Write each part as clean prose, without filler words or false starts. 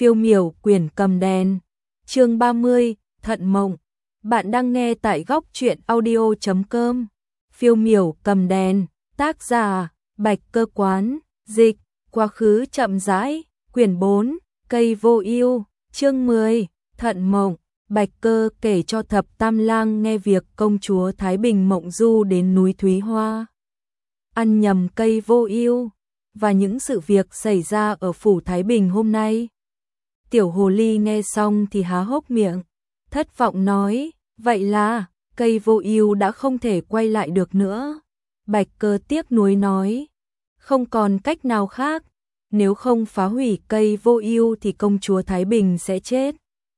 Phiêu miểu quyển cầm đèn. Chương 30, Thận mộng. Bạn đang nghe tại góc truyện audio.com. Phiêu miểu cầm đèn, tác giả Bạch Cơ Quán, dịch Quá khứ chậm rãi, quyển 4, Cây vô ưu, chương 10, Thận mộng. Bạch Cơ kể cho Thập Tam Lang nghe việc công chúa Thái Bình mộng du đến núi Thúy Hoa, ăn nhầm cây vô ưu và những sự việc xảy ra ở phủ Thái Bình hôm nay. Tiểu hồ ly nghe xong thì há hốc miệng, thất vọng nói, vậy là cây vô ưu đã không thể quay lại được nữa. Bạch Cơ tiếc nuối nói, không còn cách nào khác, nếu không phá hủy cây vô ưu thì công chúa Thái Bình sẽ chết.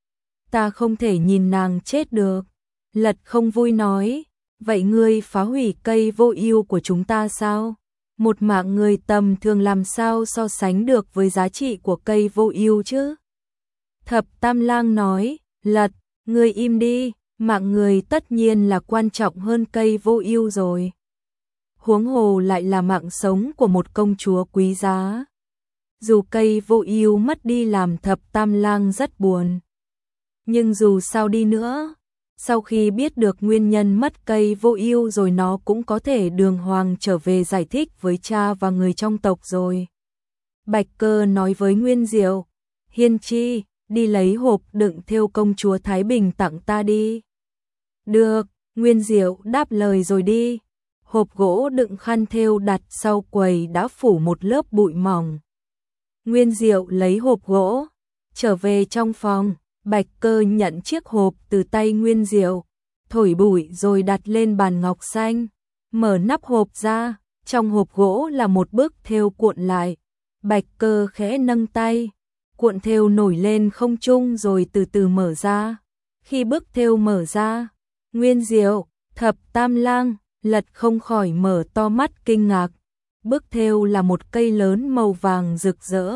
Ta không thể nhìn nàng chết được. Lật không vui nói, vậy ngươi phá hủy cây vô ưu của chúng ta sao? Một mạng người tầm thường làm sao so sánh được với giá trị của cây vô ưu chứ? Thập Tam Lang nói, Lật, ngươi im đi, mạng người tất nhiên là quan trọng hơn cây vô ưu rồi. Huống hồ lại là mạng sống của một công chúa quý giá. Dù cây vô ưu mất đi làm Thập Tam Lang rất buồn. Nhưng dù sao đi nữa, sau khi biết được nguyên nhân mất cây vô ưu rồi nó cũng có thể đường hoàng trở về giải thích với cha và người trong tộc rồi. Bạch Cơ nói với Nguyên Diệu, Hiên Chi, đi lấy hộp đựng thêu công chúa Thái Bình tặng ta đi. Được, Nguyên Diệu đáp lời rồi đi. Hộp gỗ đựng khăn thêu đặt sau quầy đã phủ một lớp bụi mỏng. Nguyên Diệu lấy hộp gỗ, trở về trong phòng. Bạch Cơ nhận chiếc hộp từ tay Nguyên Diệu, thổi bụi rồi đặt lên bàn ngọc xanh, mở nắp hộp ra, trong hộp gỗ là một bức thêu cuộn lại. Bạch Cơ khẽ nâng tay, cuộn thêu nổi lên không trung rồi từ từ mở ra. Khi bức thêu mở ra, Nguyên Diệu, Thập Tam Lang, Lật không khỏi mở to mắt kinh ngạc. Bức thêu là một cây lớn màu vàng rực rỡ,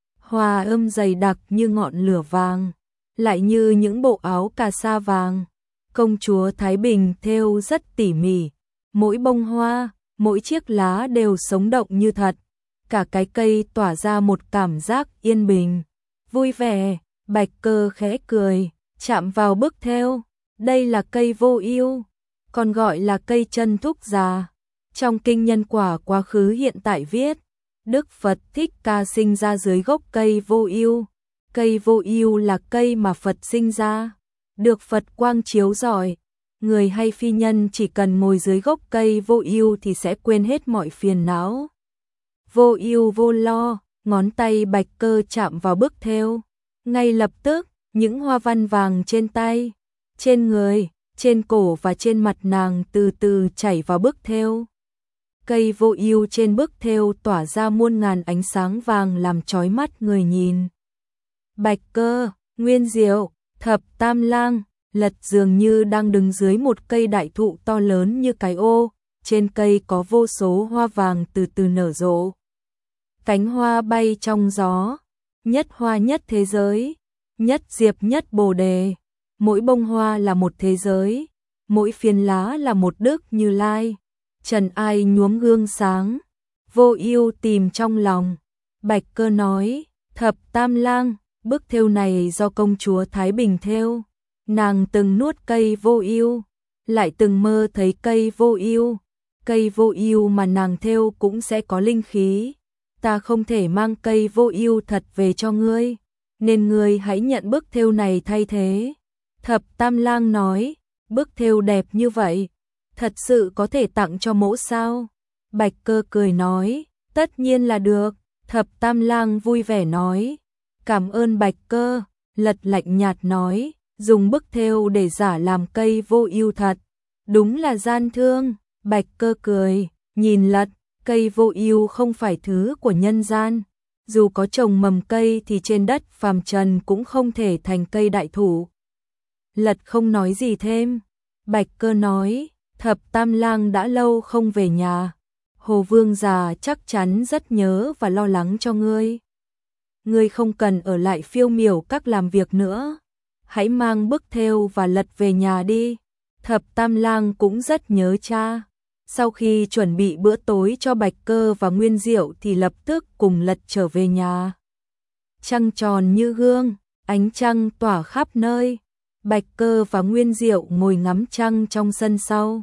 hòa âm dày đặc như ngọn lửa vàng, lại như những bộ áo cà sa vàng. Công chúa Thái Bình thêu rất tỉ mỉ, mỗi bông hoa, mỗi chiếc lá đều sống động như thật. Cả cái cây tỏa ra một cảm giác yên bình, vui vẻ. Bạch Cơ khẽ cười, chạm vào bức thêu. Đây là cây vô ưu, còn gọi là cây chân thúc già. Trong kinh Nhân Quả quá khứ hiện tại viết, Đức Phật Thích Ca sinh ra dưới gốc cây vô ưu. Cây vô ưu là cây mà Phật sinh ra, được Phật quang chiếu rọi. Người hay phi nhân chỉ cần ngồi dưới gốc cây vô ưu thì sẽ quên hết mọi phiền não. Vô ưu vô lo, ngón tay Bạch Cơ chạm vào bức thêu. Ngay lập tức, những hoa văn vàng trên tay, trên người, trên cổ và trên mặt nàng từ từ chảy vào bức thêu. Cây vô ưu trên bức thêu tỏa ra muôn ngàn ánh sáng vàng làm chói mắt người nhìn. Bạch Cơ, Nguyên Diệu, Thập Tam Lang, Lật dường như đang đứng dưới một cây đại thụ to lớn như cái ô, trên cây có vô số hoa vàng từ từ nở rộ. Cánh hoa bay trong gió, nhất hoa nhất thế giới, nhất diệp nhất bồ đề, mỗi bông hoa là một thế giới, mỗi phiến lá là một Đức Như Lai. Trần ai nhuốm gương sáng, vô ưu tìm trong lòng. Bạch Cơ nói, Thập Tam Lang, bức thêu này do công chúa Thái Bình thêu. Nàng từng nuốt cây vô ưu, lại từng mơ thấy cây vô ưu. Cây vô ưu mà nàng thêu cũng sẽ có linh khí. Ta không thể mang cây vô ưu thật về cho ngươi, nên ngươi hãy nhận bức thêu này thay thế. Thập Tam Lang nói, bức thêu đẹp như vậy, thật sự có thể tặng cho mỗ sao? Bạch Cơ cười nói, tất nhiên là được. Thập Tam Lang vui vẻ nói, cảm ơn Bạch Cơ. Lật lạnh nhạt nói, dùng bức thêu để giả làm cây vô ưu thật, đúng là gian thương. Bạch Cơ cười, nhìn Lật, cây vô ưu không phải thứ của nhân gian. Dù có trồng mầm cây thì trên đất phàm trần cũng không thể thành cây đại thụ. Lật không nói gì thêm. Bạch Cơ nói, Thập Tam Lang đã lâu không về nhà. Hồ Vương già chắc chắn rất nhớ và lo lắng cho ngươi. Ngươi không cần ở lại Phiêu miểu các làm việc nữa. Hãy mang bức thêu và Lật về nhà đi. Thập Tam Lang cũng rất nhớ cha. Sau khi chuẩn bị bữa tối cho Bạch Cơ và Nguyên Diệu thì lập tức cùng Lật trở về nhà. trăng tròn như gương, ánh trăng tỏa khắp nơi. Bạch Cơ và Nguyên Diệu ngồi ngắm trăng trong sân sau.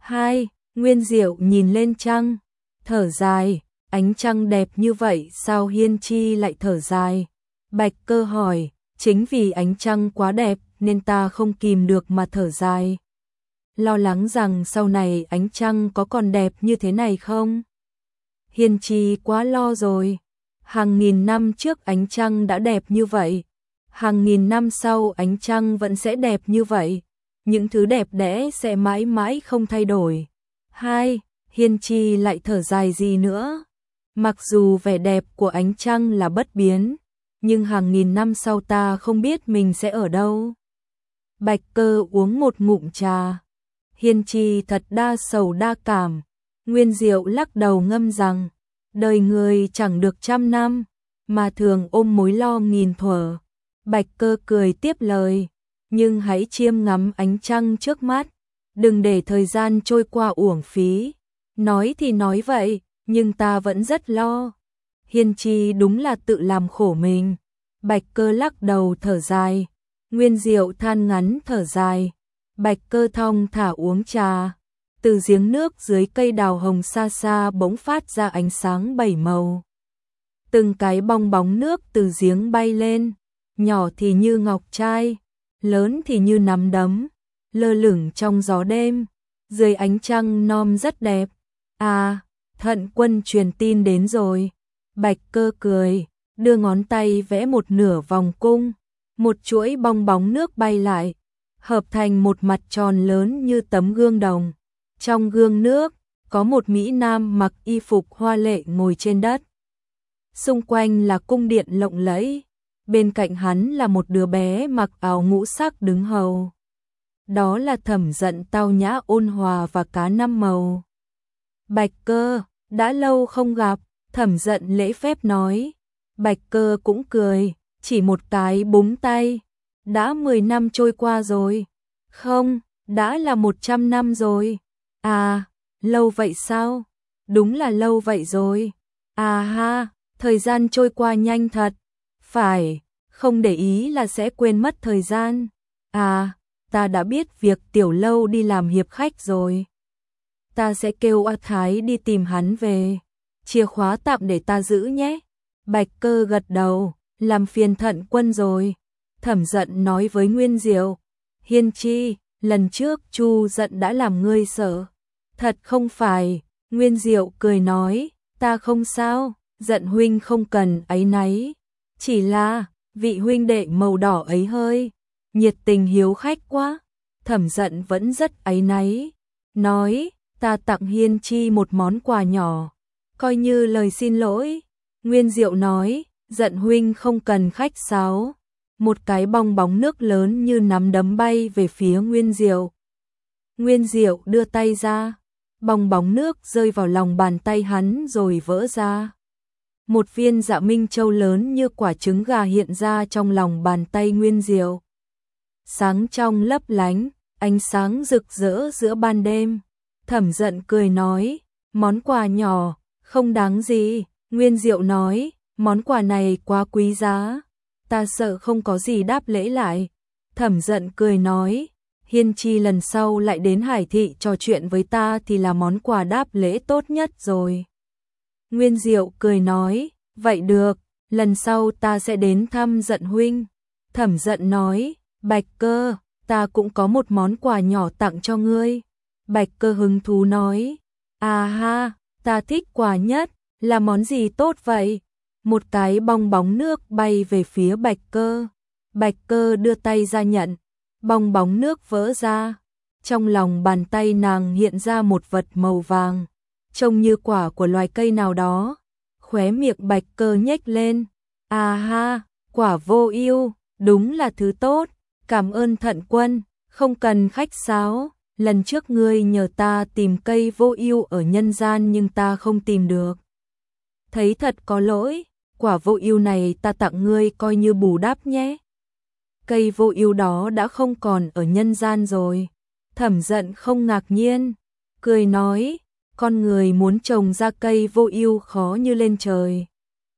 Nguyên Diệu nhìn lên trăng, thở dài, ánh trăng đẹp như vậy sao Hiên Chi lại thở dài? Bạch Cơ hỏi, chính vì ánh trăng quá đẹp nên ta không kìm được mà thở dài. Lo lắng rằng sau này ánh trăng có còn đẹp như thế này không? Hiên Chi quá lo rồi. Hàng nghìn năm trước ánh trăng đã đẹp như vậy. Hàng nghìn năm sau ánh trăng vẫn sẽ đẹp như vậy. Những thứ đẹp đẽ sẽ mãi mãi không thay đổi. Hiên Chi lại thở dài gì nữa? Mặc dù vẻ đẹp của ánh trăng là bất biến, nhưng hàng nghìn năm sau ta không biết mình sẽ ở đâu. Bạch Cơ uống một ngụm trà. Hiên Chi thật đa sầu đa cảm. Nguyên Diệu lắc đầu ngâm rằng, đời người chẳng được 100 năm, mà thường ôm mối lo nghìn thuở. Bạch Cơ cười tiếp lời, nhưng hãy chiêm ngắm ánh trăng trước mắt, đừng để thời gian trôi qua uổng phí. Nói thì nói vậy, nhưng ta vẫn rất lo. Hiên Chi đúng là tự làm khổ mình. Bạch Cơ lắc đầu thở dài. Nguyên Diệu than ngắn thở dài. Bạch Cơ thong thả uống trà. Từ giếng nước dưới cây đào hồng xa xa bỗng phát ra ánh sáng 7 màu. Từng cái bong bóng nước từ giếng bay lên, nhỏ thì như ngọc trai, lớn thì như nắm đấm, lơ lửng trong gió đêm, dưới ánh trăng non rất đẹp. À, Thận Quân truyền tin đến rồi. Bạch Cơ cười, đưa ngón tay vẽ một nửa vòng cung, một chuỗi bong bóng nước bay lại, hợp thành một mặt tròn lớn như tấm gương đồng. Trong gương nước, có một mỹ nam mặc y phục hoa lệ ngồi trên đất. Xung quanh là cung điện lộng lẫy, bên cạnh hắn là một đứa bé mặc áo ngũ sắc đứng hầu. Đó là Thẩm Dận tao nhã ôn hòa và cá năm màu. Bạch Cơ, đã lâu không gặp, Thẩm Dận lễ phép nói. Bạch Cơ cũng cười, chỉ một cái búng tay. Đã 10 năm trôi qua rồi. Không, đã là 100 năm rồi. À, lâu vậy sao? Đúng là lâu vậy rồi. À ha, thời gian trôi qua nhanh thật. Phải, không để ý là sẽ quên mất thời gian. À, ta đã biết việc Tiểu Lâu đi làm hiệp khách rồi. Ta sẽ kêu A Thái đi tìm hắn về. Chìa khóa tạm để ta giữ nhé. Bạch Cơ gật đầu, làm phiền Thận Quân rồi. Thẩm Dận nói với Nguyên Diệu. Hiên Chi, lần trước Chu Dận đã làm ngươi sợ. Thật không phải, Nguyên Diệu cười nói, ta không sao, Dận huynh không cần áy náy. Chỉ là, vị huynh đệ màu đỏ ấy hơi nhiệt tình hiếu khách quá. Thẩm Dận vẫn rất áy náy, nói, ta tặng Hiên Chi một món quà nhỏ, coi như lời xin lỗi. Nguyên Diệu nói, Dận huynh không cần khách sáo. Một cái bong bóng nước lớn như nắm đấm bay về phía Nguyên Diệu. Nguyên Diệu đưa tay ra, bong bóng nước rơi vào lòng bàn tay hắn rồi vỡ ra. Một viên Dạ Minh Châu lớn như quả trứng gà hiện ra trong lòng bàn tay Nguyên Diệu. Sáng trong lấp lánh, ánh sáng rực rỡ giữa ban đêm. Thẩm Dận cười nói, món quà nhỏ, không đáng gì. Nguyên Diệu nói, món quà này quá quý giá, ta sợ không có gì đáp lễ lại. Thẩm Dận cười nói, Hiên Chi lần sau lại đến Hải Thị trò chuyện với ta thì là món quà đáp lễ tốt nhất rồi. Nguyên Diệu cười nói, vậy được, lần sau ta sẽ đến thăm Dận huynh. Thẩm Dận nói, Bạch Cơ, ta cũng có một món quà nhỏ tặng cho ngươi. Bạch Cơ hứng thú nói, à ha, ta thích quà nhất, là món gì tốt vậy? Một cái bong bóng nước bay về phía Bạch Cơ. Bạch Cơ đưa tay ra nhận, bong bóng nước vỡ ra. Trong lòng bàn tay nàng hiện ra một vật màu vàng, trông như quả của loài cây nào đó. Khóe miệng Bạch Cơ nhếch lên, à ha, quả vô ưu, đúng là thứ tốt. Cảm ơn Thận Quân, không cần khách sáo. Lần trước ngươi nhờ ta tìm cây vô ưu ở nhân gian nhưng ta không tìm được. Thấy thật có lỗi, quả vô ưu này ta tặng ngươi coi như bù đắp nhé. Cây vô ưu đó đã không còn ở nhân gian rồi. Thẩm Dận không ngạc nhiên, cười nói, con người muốn trồng ra cây vô ưu khó như lên trời.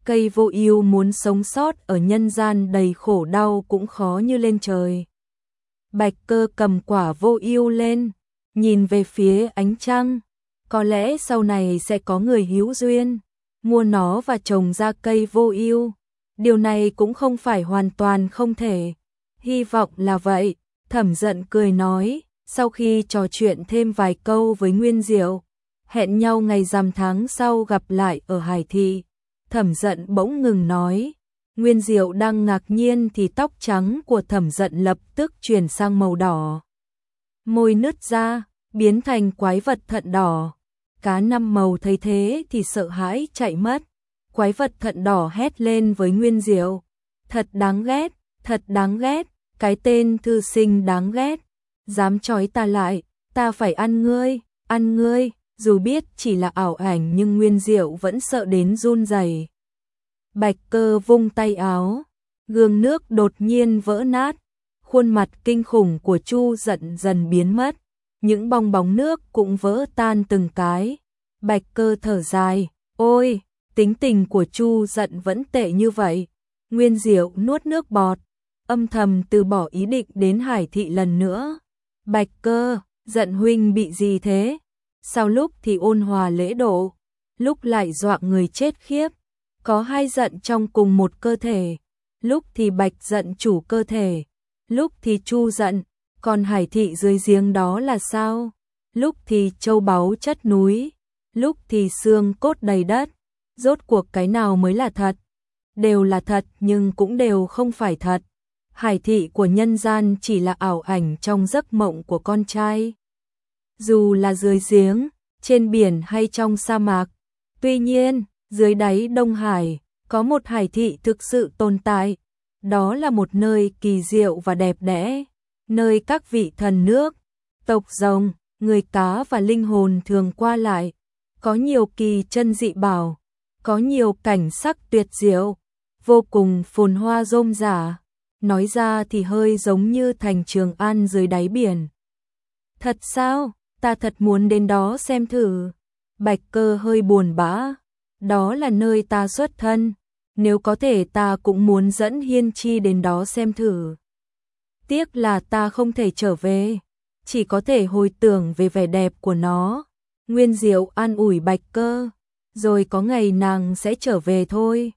cây vô ưu muốn sống sót ở nhân gian đầy khổ đau cũng khó như lên trời. Bạch Cơ cầm quả vô ưu lên, nhìn về phía ánh trăng, có lẽ sau này sẽ có người hữu duyên mua nó và trồng ra cây vô ưu. Điều này cũng không phải hoàn toàn không thể. Hy vọng là vậy, Thẩm Dận cười nói, sau khi trò chuyện thêm vài câu với Nguyên Diệu, hẹn nhau ngày rằm tháng sau gặp lại ở Hải Thị. Thẩm Dận bỗng ngừng nói, Nguyên Diệu đang ngạc nhiên thì tóc trắng của Thẩm Dận lập tức chuyển sang màu đỏ. Môi nứt ra, biến thành quái vật thận đỏ. Cá năm màu thấy thế thì sợ hãi chạy mất. Quái vật thận đỏ hét lên với Nguyên Diệu, thật đáng ghét, cái tên thư sinh đáng ghét, dám trói ta lại, ta phải ăn ngươi. Dù biết chỉ là ảo ảnh nhưng Nguyên Diệu vẫn sợ đến run rẩy. Bạch Cơ vung tay áo, gương nước đột nhiên vỡ nát, khuôn mặt kinh khủng của Chu Dận dần biến mất, những bong bóng nước cũng vỡ tan từng cái. Bạch Cơ thở dài, ôi, tính tình của Chu Dận vẫn tệ như vậy. Nguyên Diệu nuốt nước bọt, âm thầm từ bỏ ý định đến Hải Thị lần nữa. Bạch Cơ, Dận huynh bị gì thế? Sao lúc thì ôn hòa lễ độ, lúc lại dọa người chết khiếp? Có hai Dận trong cùng một cơ thể, lúc thì Bạch Dận chủ cơ thể, lúc thì Chu Dận, còn Hải Thị dưới giếng đó là sao? Lúc thì châu báu chất núi, lúc thì xương cốt đầy đất. Rốt cuộc cái nào mới là thật? Đều là thật nhưng cũng đều không phải thật. Hải Thị của nhân gian chỉ là ảo ảnh trong giấc mộng của con trai. Dù là dưới giếng, trên biển hay trong sa mạc. Tuy nhiên, dưới đáy Đông Hải, có một Hải Thị thực sự tồn tại. Đó là một nơi kỳ diệu và đẹp đẽ, nơi các vị thần nước, tộc rồng, người cá và linh hồn thường qua lại. Có nhiều kỳ chân dị bảo, có nhiều cảnh sắc tuyệt diệu, vô cùng phồn hoa rôm rả. Nói ra thì hơi giống như thành Trường An dưới đáy biển. Thật sao? Ta thật muốn đến đó xem thử. Bạch Cơ hơi buồn bã. Đó là nơi ta xuất thân. Nếu có thể ta cũng muốn dẫn Hiên Chi đến đó xem thử. Tiếc là ta không thể trở về. Chỉ có thể hồi tưởng về vẻ đẹp của nó. Nguyên Diệu an ủi Bạch Cơ. Rồi có ngày nàng sẽ trở về thôi.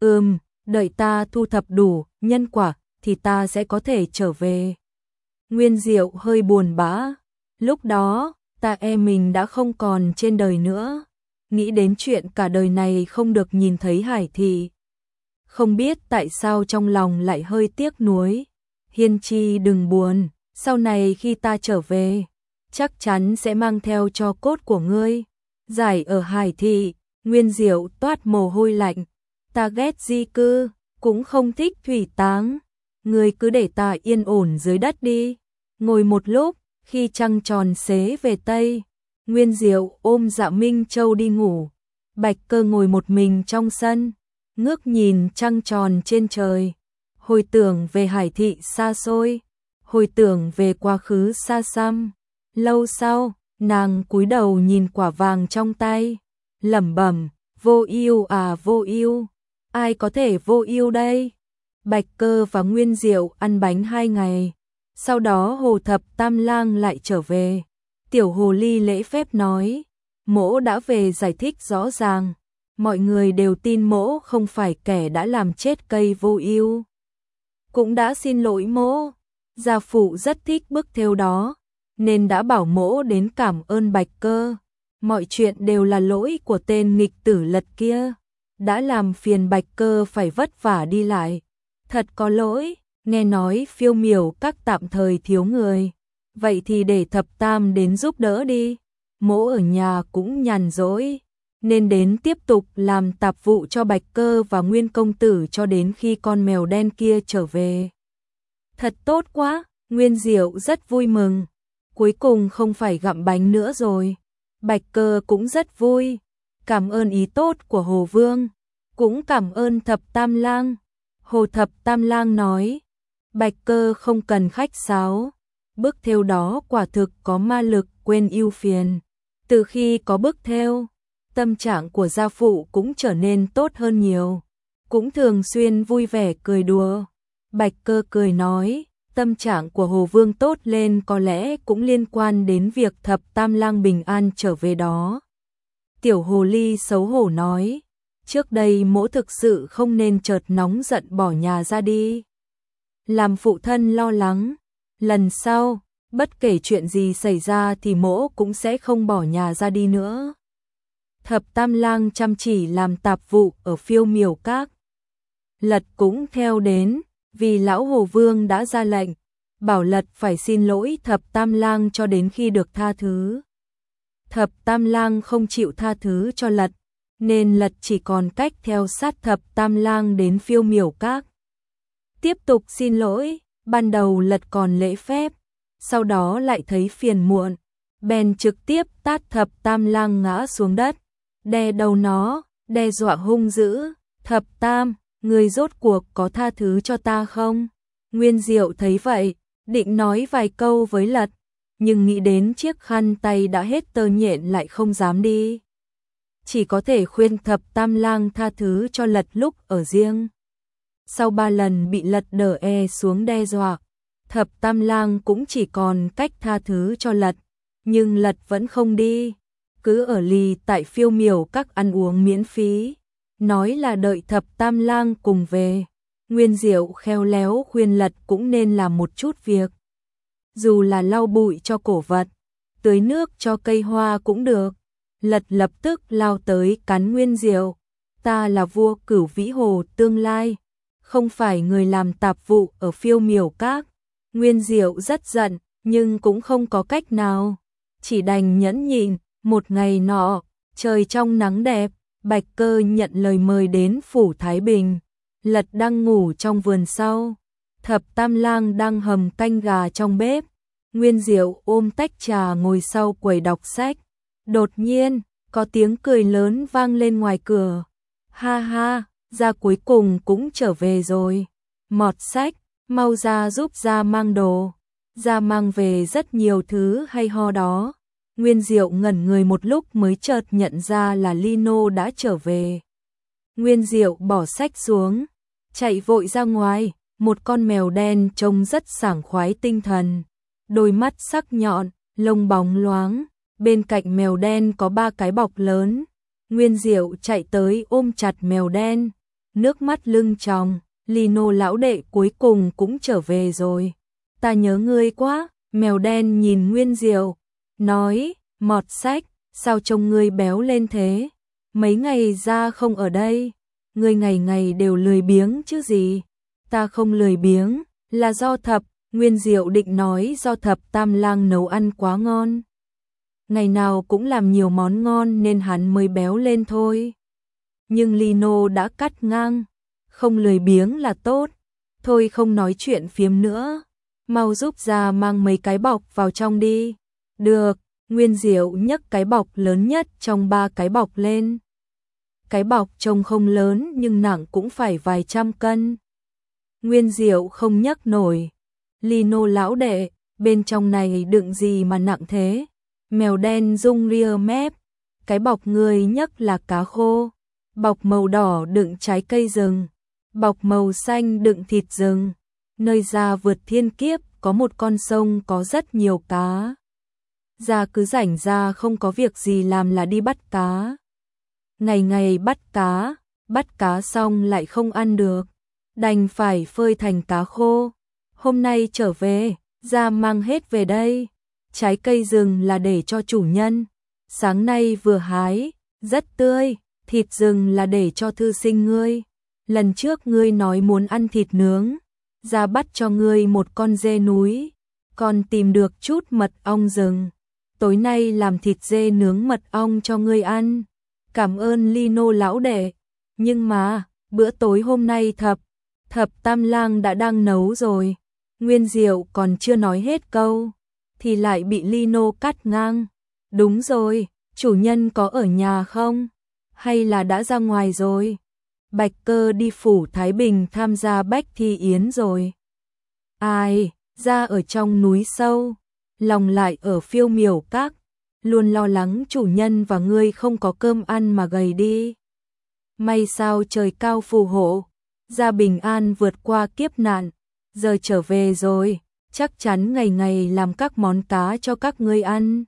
Đợi ta thu thập đủ nhân quả thì ta sẽ có thể trở về. Nguyên Diệu hơi buồn bã. Lúc đó, ta mình đã không còn trên đời nữa. Nghĩ đến chuyện cả đời này không được nhìn thấy Hải Thị. Không biết tại sao trong lòng lại hơi tiếc nuối. Hiên Chi đừng buồn, sau này khi ta trở về, chắc chắn sẽ mang theo tro cốt của ngươi. Giải ở Hải Thị, Nguyên Diệu toát mồ hôi lạnh. Ta ghét di cư, cũng không thích thủy táng. Ngươi cứ để ta yên ổn dưới đất đi. Ngồi một lúc, khi trăng tròn xế về Tây, Nguyên Diệu ôm Dạ Minh Châu đi ngủ. Bạch Cơ ngồi một mình trong sân, ngước nhìn trăng tròn trên trời, hồi tưởng về Hải Thị xa xôi, hồi tưởng về quá khứ xa xăm. Lâu sau, nàng cúi đầu nhìn quả vàng trong tay, lẩm bẩm, vô ưu à vô ưu, ai có thể vô ưu đây? Bạch Cơ và Nguyên Diệu ăn bánh 2 ngày, sau đó Hồ Thập Tam Lang lại trở về. Tiểu Hồ Ly lễ phép nói, mỗ đã về giải thích rõ ràng, mọi người đều tin mỗ không phải kẻ đã làm chết cây vô ưu. Cũng đã xin lỗi mỗ, gia phụ rất thích bức thêu đó, nên đã bảo mỗ đến cảm ơn Bạch Cơ. Mọi chuyện đều là lỗi của tên nghịch tử Lật kia, đã làm phiền Bạch Cơ phải vất vả đi lại. Thật có lỗi, nghe nói Phiêu Miểu các tạm thời thiếu người, vậy thì để Thập Tam đến giúp đỡ đi. Mỗ ở nhà cũng nhàn rỗi, nên đến tiếp tục làm tạp vụ cho Bạch Cơ và Nguyên công tử cho đến khi con mèo đen kia trở về. Thật tốt quá, Nguyên Diệu rất vui mừng. Cuối cùng không phải gặm bánh nữa rồi. Bạch Cơ cũng rất vui. Cảm ơn ý tốt của Hồ Vương, cũng cảm ơn Thập Tam Lang. Hồ Thập Tam Lang nói, Bạch Cơ không cần khách sáo. Bức thêu đó quả thực có ma lực quên ưu phiền. Từ khi có bức thêu, tâm trạng của gia phụ cũng trở nên tốt hơn nhiều. cũng thường xuyên vui vẻ cười đùa. Bạch Cơ cười nói, tâm trạng của Hồ Vương tốt lên có lẽ cũng liên quan đến việc Thập Tam Lang bình an trở về đó. Tiểu Hồ Ly xấu hổ nói, trước đây mỗ thực sự không nên chợt nóng giận bỏ nhà ra đi. Làm phụ thân lo lắng, lần sau, bất kể chuyện gì xảy ra thì mỗ cũng sẽ không bỏ nhà ra đi nữa. Thập Tam Lang chăm chỉ làm tạp vụ ở Phiêu Miểu Các. Lật cũng theo đến, vì lão Hồ Vương đã ra lệnh, bảo Lật phải xin lỗi Thập Tam Lang cho đến khi được tha thứ. Thập Tam Lang không chịu tha thứ cho Lật, nên Lật chỉ còn cách theo sát Thập Tam Lang đến Phiêu Miểu Các. Tiếp tục xin lỗi, ban đầu Lật còn lễ phép, sau đó lại thấy phiền muộn, bèn trực tiếp tát Thập Tam Lang ngã xuống đất, đè đầu nó, đe dọa hung dữ, Thập Tam, người rốt cuộc có tha thứ cho ta không? Nguyên Diệu thấy vậy, định nói vài câu với Lật, nhưng nghĩ đến chiếc khăn tay đã hết tơ nhện lại không dám đi. Chỉ có thể khuyên Thập Tam Lang tha thứ cho Lật lúc ở riêng. Sau 3 lần bị Lật đỡ xuống đe dọa, Thập Tam Lang cũng chỉ còn cách tha thứ cho Lật, nhưng Lật vẫn không đi, cứ ở lì tại Phiêu Miểu Các ăn uống miễn phí, nói là đợi Thập Tam Lang cùng về. Nguyên Diệu khéo léo khuyên Lật cũng nên làm một chút việc, dù là lau bụi cho cổ vật, tưới nước cho cây hoa cũng được. Lật lập tức lao tới cắn Nguyên Diệu, ta là vua Cửu Vĩ Hồ tương lai, không phải người làm tạp vụ ở Phiêu Miểu Các. Nguyên Diệu rất giận, nhưng cũng không có cách nào, chỉ đành nhẫn nhịn. Một ngày nọ, trời trong nắng đẹp, Bạch Cơ nhận lời mời đến phủ Thái Bình. Lật đang ngủ trong vườn sau, Thập Tam Lang đang hầm canh gà trong bếp. Nguyên Diệu ôm tách trà ngồi sau quầy đọc sách. Đột nhiên, có tiếng cười lớn vang lên ngoài cửa. Ha ha, Gia cuối cùng cũng trở về rồi. Mọt Sách, mau ra giúp Gia mang đồ. Gia mang về rất nhiều thứ hay ho đó. Nguyên Diệu ngẩn người một lúc mới chợt nhận ra là Lino đã trở về. Nguyên Diệu bỏ sách xuống, chạy vội ra ngoài. Một con mèo đen trông rất sảng khoái tinh thần, đôi mắt sắc nhọn, lông bóng loáng. Bên cạnh mèo đen có 3 cái bọc lớn. Nguyên Diệu chạy tới ôm chặt mèo đen, nước mắt lưng tròng. Lino lão đệ cuối cùng cũng trở về rồi. Ta nhớ ngươi quá. Mèo đen nhìn Nguyên Diệu, nói, Mọt Sách, sao trông ngươi béo lên thế? Mấy ngày ra không ở đây, ngươi ngày ngày đều lười biếng chứ gì? Ta không lười biếng, là do Nguyên Diệu định nói do Thập Tam Lang nấu ăn quá ngon. Ngày nào cũng làm nhiều món ngon nên hắn mới béo lên thôi. Nhưng Lino đã cắt ngang, không lười biếng là tốt. Thôi không nói chuyện phiếm nữa, mau giúp Gia mang mấy cái bọc vào trong đi. Được. Nguyên Diệu nhấc cái bọc lớn nhất trong 3 cái bọc lên. Cái bọc trông không lớn nhưng nặng cũng phải vài trăm cân. Nguyên Diệu không nhấc nổi. Lino lão đệ, bên trong này đựng gì mà nặng thế? Mèo đen rung ria mép. Cái bọc ngươi nhấc là cá khô. Bọc màu đỏ đựng trái cây rừng. Bọc màu xanh đựng thịt rừng. Nơi Gia vượt thiên kiếp có một con sông có rất nhiều cá. Gia cứ rảnh ra không có việc gì làm là đi bắt cá. Ngày ngày bắt cá xong lại không ăn được, đành phải phơi thành cá khô. Hôm nay trở về, Gia mang hết về đây. Trái cây rừng là để cho chủ nhân, sáng nay vừa hái, rất tươi. Thịt rừng là để cho thư sinh ngươi. Lần trước ngươi nói muốn ăn thịt nướng, Gia bắt cho ngươi một con dê núi, còn tìm được chút mật ong rừng. Tối nay làm thịt dê nướng mật ong cho ngươi ăn. Cảm ơn Lino lão đệ. Nhưng mà, bữa tối hôm nay Thập Tam Lang đã đang nấu rồi. Nguyên Diệu còn chưa nói hết câu, thì lại bị Lino cắt ngang. Đúng rồi, chủ nhân có ở nhà không? Hay là đã ra ngoài rồi? Bạch Cơ đi phủ Thái Bình tham gia bách thi yến rồi. Ai, Ra ở trong núi sâu, lòng lại ở Phiêu Miểu Các, luôn lo lắng chủ nhân và ngươi không có cơm ăn mà gầy đi. may sao trời cao phù hộ, gia bình an vượt qua kiếp nạn, giờ trở về rồi, chắc chắn ngày ngày làm các món cá cho các ngươi ăn.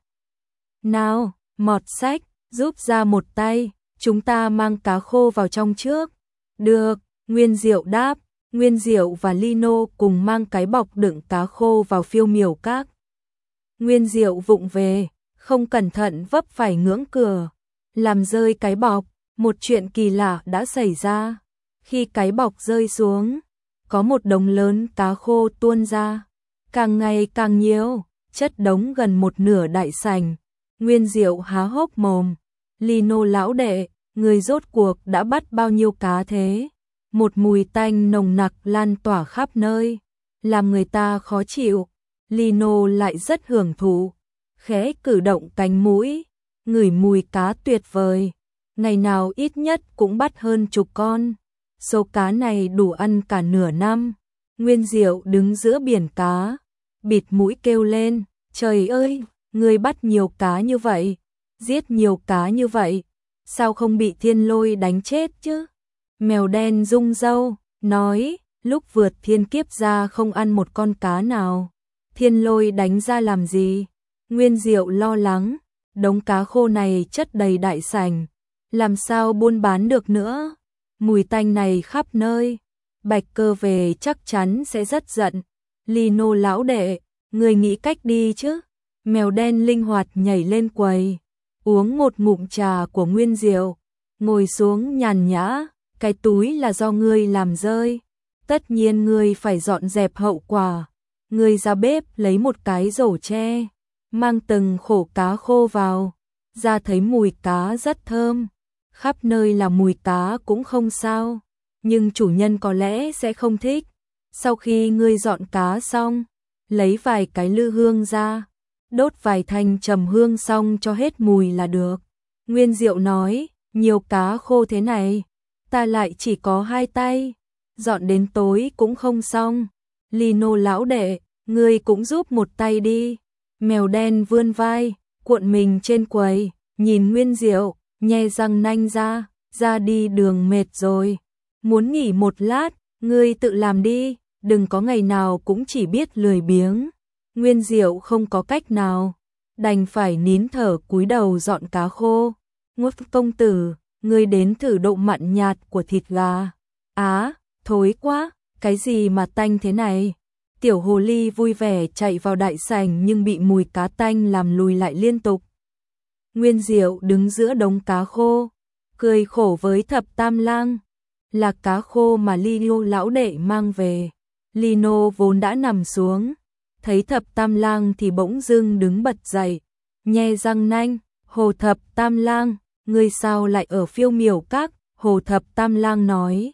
Nào, Mọt Sách, giúp ra một tay, chúng ta mang cá khô vào trong trước. Được, Nguyên Diệu đáp. Nguyên Diệu và Lino cùng mang cái bọc đựng cá khô vào Phiêu Miểu Các. Nguyên Diệu vụng về, không cẩn thận vấp phải ngưỡng cửa, làm rơi cái bọc. Một chuyện kỳ lạ đã xảy ra. Khi cái bọc rơi xuống, có một đống lớn cá khô tuôn ra, càng ngày càng nhiều, chất đống gần một nửa đại sảnh. Nguyên Diệu há hốc mồm. Lino lão đệ, người rốt cuộc đã bắt bao nhiêu cá thế? Một mùi tanh nồng nặc lan tỏa khắp nơi, làm người ta khó chịu. Lino lại rất hưởng thụ, khẽ cử động cánh mũi, ngửi mùi cá tuyệt vời. Ngày nào ít nhất cũng bắt hơn chục con. Số cá này đủ ăn cả nửa năm. Nguyên Diệu đứng giữa biển cá, bịt mũi kêu lên, trời ơi, ngươi bắt nhiều cá như vậy, giết nhiều cá như vậy, sao không bị thiên lôi đánh chết chứ? Mèo đen rung râu, nói, lúc vượt thiên kiếp ra không ăn một con cá nào, thiên lôi đánh ra làm gì? Nguyên Diệu lo lắng, đống cá khô này chất đầy đại sảnh, làm sao buôn bán được nữa? Mùi tanh này khắp nơi, Bạch Cơ về chắc chắn sẽ rất giận. Lino lão đệ, người nghĩ cách đi chứ? Mèo đen linh hoạt nhảy lên quầy, uống một ngụm trà của Nguyên Diệu, ngồi xuống nhàn nhã, cái túi là do ngươi làm rơi, tất nhiên ngươi phải dọn dẹp hậu quả. Ngươi ra bếp lấy một cái rổ tre, mang từng khổ cá khô vào, ra thấy mùi cá rất thơm, khắp nơi là mùi cá cũng không sao, nhưng chủ nhân có lẽ sẽ không thích. Sau khi ngươi dọn cá xong, lấy vài cái lư hương ra, đốt vài thanh trầm hương xong cho hết mùi là được. Nguyên Diệu nói, nhiều cá khô thế này, ta lại chỉ có 2 tay, dọn đến tối cũng không xong. Lino lão đệ, ngươi cũng giúp một tay đi. Mèo đen vươn vai, cuộn mình trên quầy, nhìn Nguyên Diệu, nhe răng nanh ra đi đường mệt rồi. Muốn nghỉ một lát, ngươi tự làm đi, đừng có ngày nào cũng chỉ biết lười biếng. Nguyên Diệu không có cách nào, đành phải nín thở cúi đầu dọn cá khô. Ngốt công tử, ngươi đến thử độ mặn nhạt của thịt gà. Á, thối quá, cái gì mà tanh thế này? Tiểu hồ ly vui vẻ chạy vào đại sảnh nhưng bị mùi cá tanh làm lùi lại liên tục. Nguyên Diệu đứng giữa đống cá khô, cười khổ với Thập Tam Lang. Là cá khô mà Lino lão đệ mang về. Lino vốn đã nằm xuống, thấy Thập Tam Lang thì bỗng dưng đứng bật dậy, nhe răng nanh, Hồ Thập Tam Lang, ngươi sao lại ở Phiêu Miểu Các? Hồ Thập Tam Lang nói,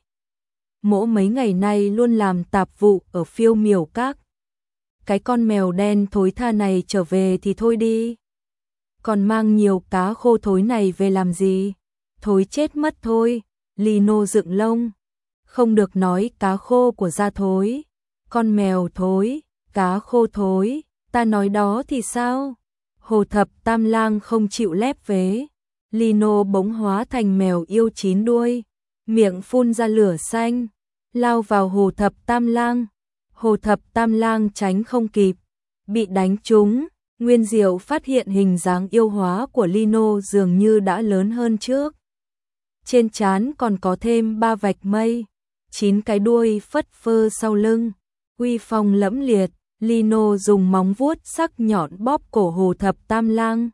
mỗ mấy ngày nay luôn làm tạp vụ ở Phiêu Miểu Các. Cái con mèo đen thối tha này trở về thì thôi đi, còn mang nhiều cá khô thối này về làm gì? Thối chết mất thôi. Lino dựng lông, không được nói cá khô của gia thối, con mèo thối, cá khô thối, ta nói đó thì sao? Hồ Thập Tam Lang không chịu lép vế. Lino bỗng hóa thành mèo yêu 9 đuôi, miệng phun ra lửa xanh, lao vào Hồ Thập Tam Lang. Hồ Thập Tam Lang tránh không kịp, bị đánh trúng. Nguyên Diệu phát hiện hình dáng yêu hóa của Lino dường như đã lớn hơn trước. Trên trán còn có thêm 3 vạch mây, 9 cái đuôi phất phơ sau lưng, uy phong lẫm liệt. Lino dùng móng vuốt sắc nhọn bóp cổ Hồ Thập Tam Lang,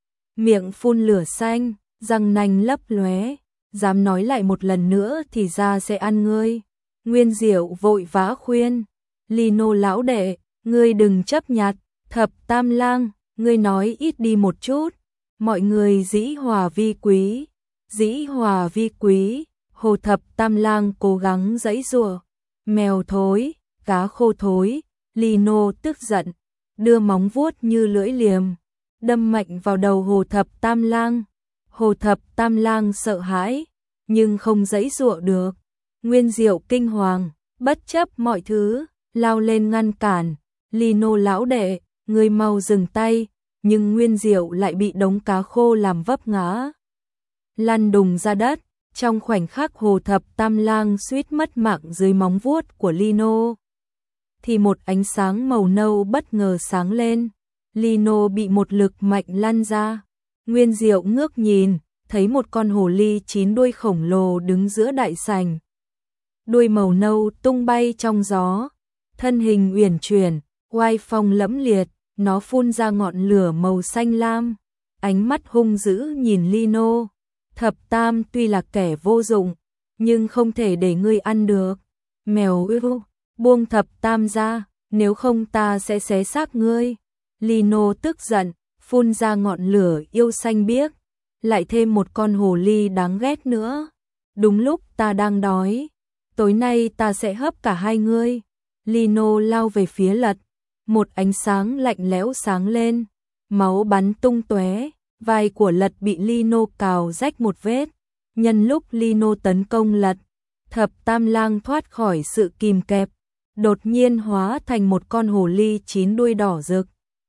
miệng phun lửa xanh, răng nanh lấp lóe, dám nói lại một lần nữa thì ra sẽ ăn ngươi. Nguyên Diệu vội vã khuyên, Lino lão đệ, ngươi đừng chấp nhặt, Thập Tam Lang, ngươi nói ít đi một chút, mọi người dĩ hòa vi quý. Dĩ hòa vi quý. Hồ Thập Tam Lang cố gắng giãy giụa, mèo thối, cá khô thối. Lino tức giận, đưa móng vuốt như lưỡi liềm, đâm mạnh vào đầu Hồ Thập Tam Lang. Hồ Thập Tam Lang sợ hãi, nhưng không giãy giụa được. Nguyên Diệu kinh hoàng, bất chấp mọi thứ, lao lên ngăn cản. Lino lão đệ, ngươi mau dừng tay, nhưng Nguyên Diệu lại bị đống cá khô làm vấp ngã, lăn đùng ra đất. Trong khoảnh khắc Hồ Thập Tam Lang suýt mất mạng dưới móng vuốt của Lino, thì một ánh sáng màu nâu bất ngờ sáng lên. Lino bị một lực mạnh lăn ra. Nguyên Diệu ngước nhìn, thấy một con hồ ly 9 đuôi khổng lồ đứng giữa đại sảnh. Đuôi màu nâu tung bay trong gió, thân hình uyển chuyển, oai phong lẫm liệt, nó phun ra ngọn lửa màu xanh lam, ánh mắt hung dữ nhìn Lino. Thập Tam tuy là kẻ vô dụng, nhưng không thể để ngươi ăn được. Mèo ưu, buông Thập Tam ra, nếu không ta sẽ xé xác ngươi. Lino tức giận, phun ra ngọn lửa yêu xanh biếc, lại thêm một con hồ ly đáng ghét nữa. Đúng lúc ta đang đói, tối nay ta sẽ hấp cả hai ngươi. Lino lao về phía Lật, một ánh sáng lạnh lẽo sáng lên, máu bắn tung tóe, vai của Lật bị Lino cào rách một vết. Nhân lúc Lino tấn công Lật, Thập Tam Lang thoát khỏi sự kìm kẹp, đột nhiên hóa thành một con hồ ly 9 đuôi đỏ rực.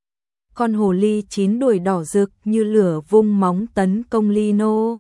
Con hồ ly 9 đuôi đỏ rực như lửa vung móng tấn công Lino.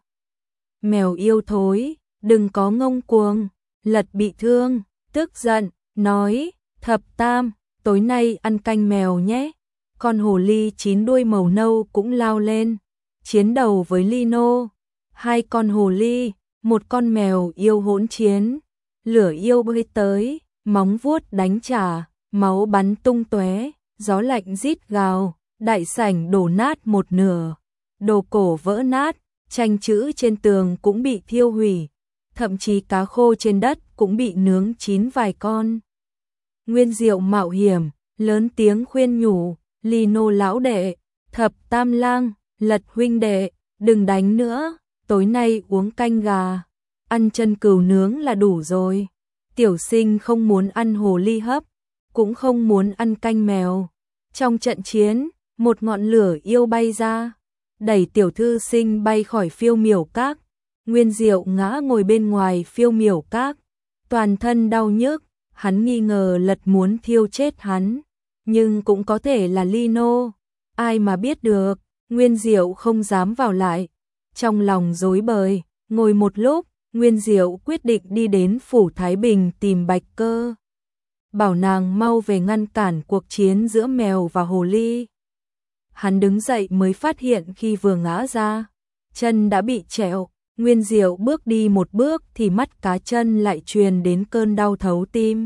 Mèo yêu thối, đừng có ngông cuồng. Lật bị thương, tức giận, nói, Thập Tam, tối nay ăn canh mèo nhé. Con hồ ly 9 đuôi màu nâu cũng lao lên, chiến đầu với Lino. Hai con hồ ly, một con mèo yêu hỗn chiến. Lửa yêu bơi tới, móng vuốt đánh trả, máu bắn tung tóe, gió lạnh rít gào, đại sảnh đổ nát một nửa, đồ cổ vỡ nát, tranh chữ trên tường cũng bị thiêu hủy, thậm chí cá khô trên đất cũng bị nướng chín vài con. Nguyên Diệu mạo hiểm, lớn tiếng khuyên nhủ, Lino lão đệ, Thập Tam Lang, Lật huynh đệ, đừng đánh nữa, tối nay uống canh gà, ăn chân cừu nướng là đủ rồi. Tiểu sinh không muốn ăn hồ ly hấp, cũng không muốn ăn canh mèo. Trong trận chiến, một ngọn lửa yêu bay ra, đẩy tiểu thư sinh bay khỏi Phiêu Miểu Các. Nguyên Diệu ngã ngồi bên ngoài Phiêu Miểu Các, toàn thân đau nhức, hắn nghi ngờ Lật muốn thiêu chết hắn, nhưng cũng có thể là Lino, ai mà biết được. Nguyên Diệu không dám vào lại, trong lòng rối bời, ngồi một lúc, Nguyên Diệu quyết định đi đến phủ Thái Bình tìm Bạch Cơ, bảo nàng mau về ngăn cản cuộc chiến giữa mèo và hồ ly. Hắn đứng dậy mới phát hiện khi vừa ngã ra, chân đã bị trẹo. Nguyên Diệu bước đi một bước thì mắt cá chân lại truyền đến cơn đau thấu tim.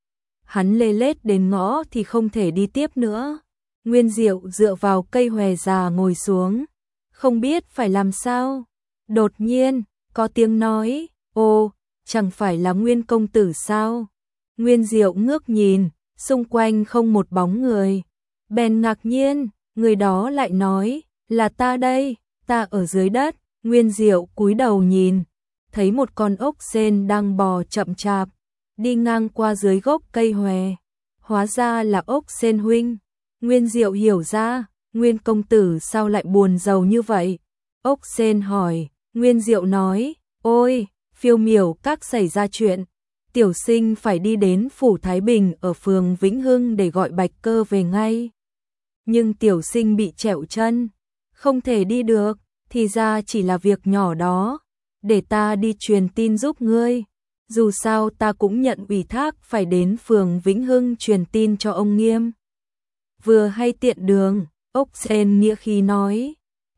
Hắn lê lết đến ngõ thì không thể đi tiếp nữa. Nguyên Diệu dựa vào cây hòe già ngồi xuống, không biết phải làm sao. Đột nhiên, có tiếng nói, ô, chẳng phải là Nguyên công tử sao? Nguyên Diệu ngước nhìn, xung quanh không một bóng người. Bèn ngạc nhiên, người đó lại nói, là ta đây, ta ở dưới đất. Nguyên Diệu cúi đầu nhìn, thấy một con ốc sên đang bò chậm chạp, đi ngang qua dưới gốc cây hòe. Hóa ra là ốc sên huynh. Nguyên Diệu hiểu ra, Nguyên công tử sao lại buồn rầu như vậy? Ốc sên hỏi, Nguyên Diệu nói, ôi, Phiêu Miểu Các xảy ra chuyện, tiểu sinh phải đi đến phủ Thái Bình ở phường Vĩnh Hưng để gọi Bạch Cơ về ngay. Nhưng tiểu sinh bị trẹo chân, không thể đi được, thì ra chỉ là việc nhỏ đó, để ta đi truyền tin giúp ngươi. Dù sao ta cũng nhận ủy thác phải đến phường Vĩnh Hưng truyền tin cho ông Nghiêm. Vừa hay tiện đường, ốc sên nghĩa khí nói,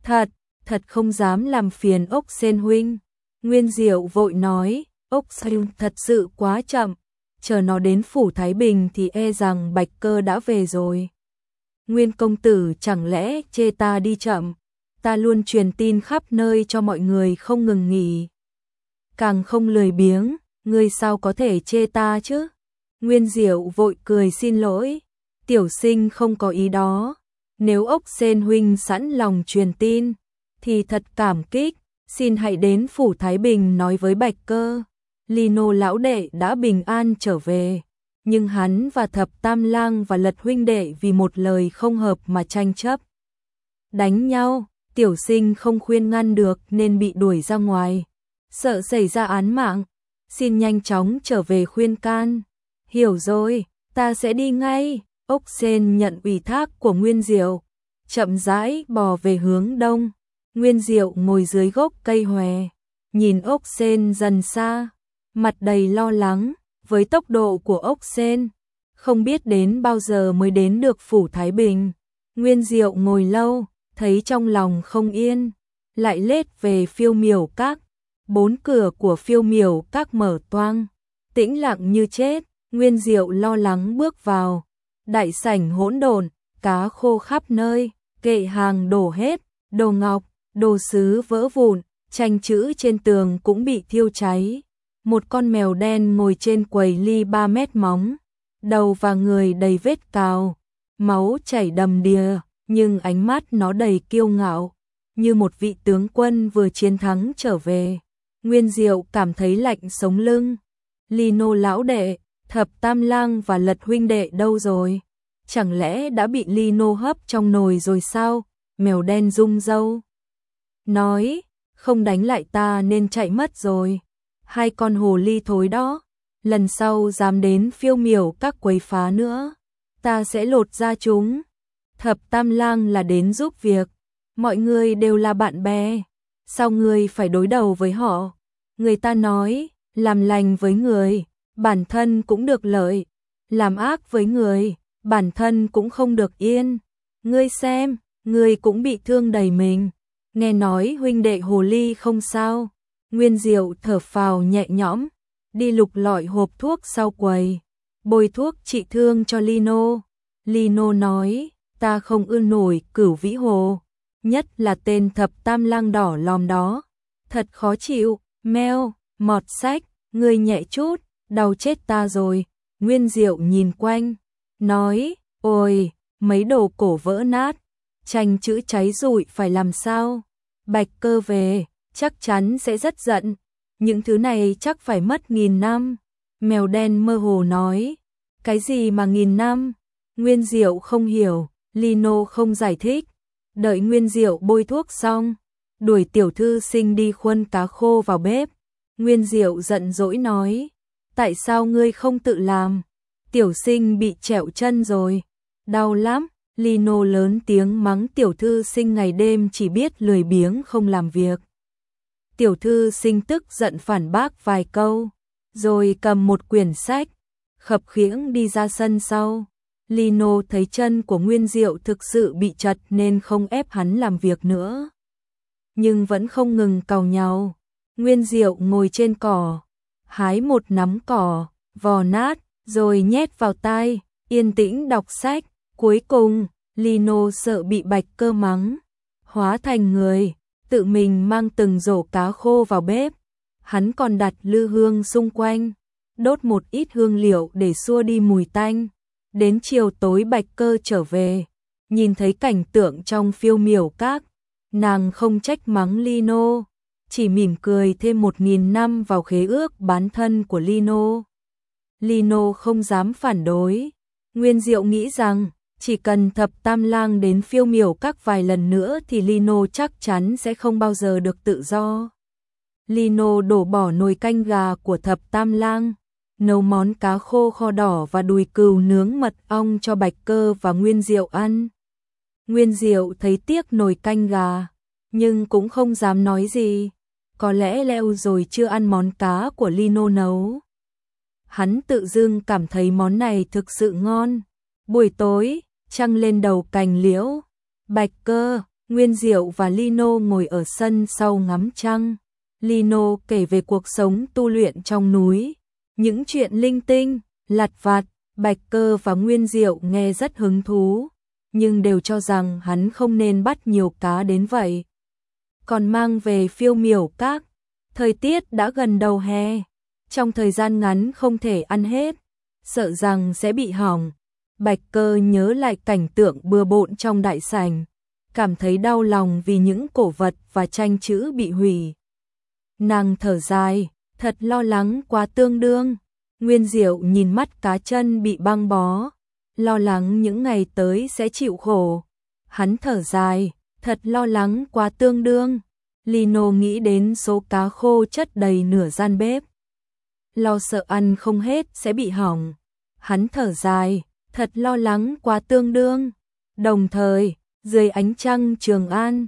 thật không dám làm phiền ốc sên huynh. Nguyên Diệu vội nói, ốc sên thật sự quá chậm, chờ nó đến phủ Thái Bình thì e rằng Bạch Cơ đã về rồi. Nguyên công tử chẳng lẽ chê ta đi chậm? Ta luôn truyền tin khắp nơi cho mọi người không ngừng nghỉ, càng không lười biếng, ngươi sao có thể chê ta chứ? Nguyên Diệu vội cười xin lỗi, tiểu sinh không có ý đó, nếu ốc sên huynh sẵn lòng truyền tin, thì thật cảm kích, xin hãy đến phủ Thái Bình nói với Bạch Cơ, Lino lão đệ đã bình an trở về, nhưng hắn và Thập Tam Lang và Lật huynh đệ vì một lời không hợp mà tranh chấp, đánh nhau. Tiểu sinh không khuyên ngăn được nên bị đuổi ra ngoài, sợ xảy ra án mạng, xin nhanh chóng trở về khuyên can. Hiểu rồi, ta sẽ đi ngay. Ốc sên nhận ủy thác của Nguyên Diệu, chậm rãi bò về hướng đông. Nguyên Diệu ngồi dưới gốc cây hòe, nhìn ốc sên dần xa, mặt đầy lo lắng, với tốc độ của ốc sên, không biết đến bao giờ mới đến được phủ Thái Bình. Nguyên Diệu ngồi lâu, thấy trong lòng không yên, lại lết về Phiêu Miểu Các. 4 cửa của Phiêu Miểu Các mở toang, tĩnh lặng như chết. Nguyên Diệu lo lắng bước vào, đại sảnh hỗn độn, cá khô khắp nơi, kệ hàng đổ hết, đồ ngọc, đồ sứ vỡ vụn, tranh chữ trên tường cũng bị thiêu cháy. Một con mèo đen ngồi trên quầy ly 3 mét móng, đầu và người đầy vết cào, máu chảy đầm đìa, nhưng ánh mắt nó đầy kiêu ngạo, như một vị tướng quân vừa chiến thắng trở về. Nguyên Diệu cảm thấy lạnh sống lưng. Lino lão đệ, Thập Tam Lang và Lật huynh đệ đâu rồi? Chẳng lẽ đã bị Lino hấp trong nồi rồi sao? Mèo đen rung râu nói, không đánh lại ta nên chạy mất rồi. Hai con hồ ly thối đó, lần sau dám đến Phiêu Miểu Các quấy phá nữa, ta sẽ lột ra chúng. Thập Tam Lang là đến giúp việc, mọi người đều là bạn bè, sao ngươi phải đối đầu với họ? Người ta nói, làm lành với người, bản thân cũng được lợi, làm ác với người, bản thân cũng không được yên. Ngươi xem, ngươi cũng bị thương đầy mình. Nghe nói huynh đệ hồ ly không sao. Nguyên Diệu thở phào nhẹ nhõm, đi lục lọi hộp thuốc sau quầy, bôi thuốc trị thương cho Lino. Lino nói, ta không ưa nổi Cửu Vĩ Hồ, nhất là tên Thập Tam Lang đỏ lòm đó, thật khó chịu. Meo, mọt sách, ngươi nhẹ chút, đau chết ta rồi. Nguyên Diệu nhìn quanh, nói, ôi, mấy đồ cổ vỡ nát, tranh chữ cháy rụi phải làm sao? Bạch Cơ về, chắc chắn sẽ rất giận, những thứ này chắc phải mất 1000 năm. Mèo đen mơ hồ nói, cái gì mà 1000 năm? Nguyên Diệu không hiểu, Lino không giải thích. Đợi Nguyên Diệu bôi thuốc xong, đuổi tiểu thư sinh đi khuân cá khô vào bếp. Nguyên Diệu giận dỗi nói, tại sao ngươi không tự làm? Tiểu sinh bị trẹo chân rồi, đau lắm. Lino lớn tiếng mắng tiểu thư sinh ngày đêm chỉ biết lười biếng không làm việc. Tiểu thư sinh tức giận phản bác vài câu, rồi cầm một quyển sách, khập khiễng đi ra sân sau. Lino thấy chân của Nguyên Diệu thực sự bị chật nên không ép hắn làm việc nữa, nhưng vẫn không ngừng càu nhàu. Nguyên Diệu ngồi trên cỏ, hái một nắm cỏ, vò nát, rồi nhét vào tai, yên tĩnh đọc sách. Cuối cùng, Lino sợ bị Bạch Cơ mắng, hóa thành người, tự mình mang từng rổ cá khô vào bếp. Hắn còn đặt lư hương xung quanh, đốt một ít hương liệu để xua đi mùi tanh. Đến chiều tối Bạch Cơ trở về, nhìn thấy cảnh tượng trong Phiêu Miểu Các, nàng không trách mắng Lino, chỉ mỉm cười thêm 1000 năm vào khế ước bán thân của Lino. Lino không dám phản đối. Nguyên Diệu nghĩ rằng, chỉ cần Thập Tam Lang đến Phiêu Miểu Các vài lần nữa thì Lino chắc chắn sẽ không bao giờ được tự do. Lino đổ bỏ nồi canh gà của Thập Tam Lang, nấu món cá khô kho đỏ và đùi cừu nướng mật ong cho Bạch Cơ và Nguyên Diệu ăn. Nguyên Diệu thấy tiếc nồi canh gà, nhưng cũng không dám nói gì, có lẽ leo rồi chưa ăn món cá của Lino nấu. Hắn tự dưng cảm thấy món này thực sự ngon. Buổi tối, trăng lên đầu cành liễu, Bạch Cơ, Nguyên Diệu và Lino ngồi ở sân sau ngắm trăng. Lino kể về cuộc sống tu luyện trong núi, những chuyện linh tinh, lặt vặt. Bạch Cơ và Nguyên Diệu nghe rất hứng thú, nhưng đều cho rằng hắn không nên bắt nhiều cá đến vậy, còn mang về Phiêu Miểu Các. Thời tiết đã gần đầu hè, trong thời gian ngắn không thể ăn hết, sợ rằng sẽ bị hỏng. Bạch Cơ nhớ lại cảnh tượng bừa bộn trong đại sảnh, cảm thấy đau lòng vì những cổ vật và tranh chữ bị hủy. Nàng thở dài, thật lo lắng quá tương đương. Nguyên Diệu nhìn mắt cá chân bị băng bó, lo lắng những ngày tới sẽ chịu khổ. Hắn thở dài, thật lo lắng quá tương đương. Lino nghĩ đến số cá khô chất đầy nửa gian bếp, lo sợ ăn không hết sẽ bị hỏng. Hắn thở dài, thật lo lắng quá tương đương. Đồng thời, dưới ánh trăng Trường An,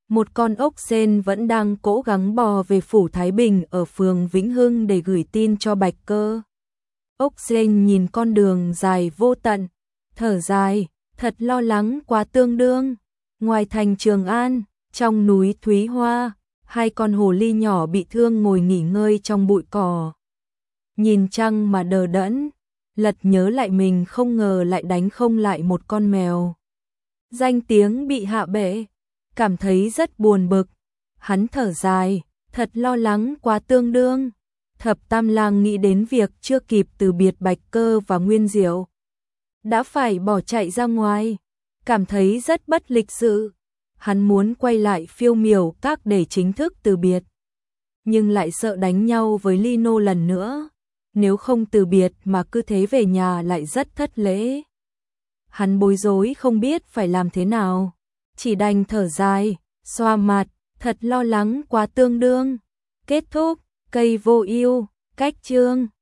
một con ốc sên vẫn đang cố gắng bò về phủ Thái Bình ở phường Vĩnh Hưng để gửi tin cho Bạch Cơ. Ốc sên nhìn con đường dài vô tận, thở dài, thật lo lắng quá tương đương. Ngoài thành Trường An, trong núi Thúy Hoa, hai con hồ ly nhỏ bị thương ngồi nghỉ ngơi trong bụi cỏ. Nhìn trăng mà đờ đẫn, lật nhớ lại mình không ngờ lại đánh không lại một con mèo. Danh tiếng bị hạ bệ, cảm thấy rất buồn bực. Hắn thở dài, thật lo lắng quá tương đương. Thập Tam Lang nghĩ đến việc chưa kịp từ biệt Bạch Cơ và Nguyên Diệu, đã phải bỏ chạy ra ngoài, cảm thấy rất bất lịch sự. Hắn muốn quay lại Phiêu Miểu Các để chính thức từ biệt, nhưng lại sợ đánh nhau với Lino lần nữa. Nếu không từ biệt mà cứ thế về nhà lại rất thất lễ. Hắn bối rối không biết phải làm thế nào, chỉ đành thở dài, xoa mặt, thật lo lắng quá tương đương. Kết thúc, cây vô ưu, cách chương.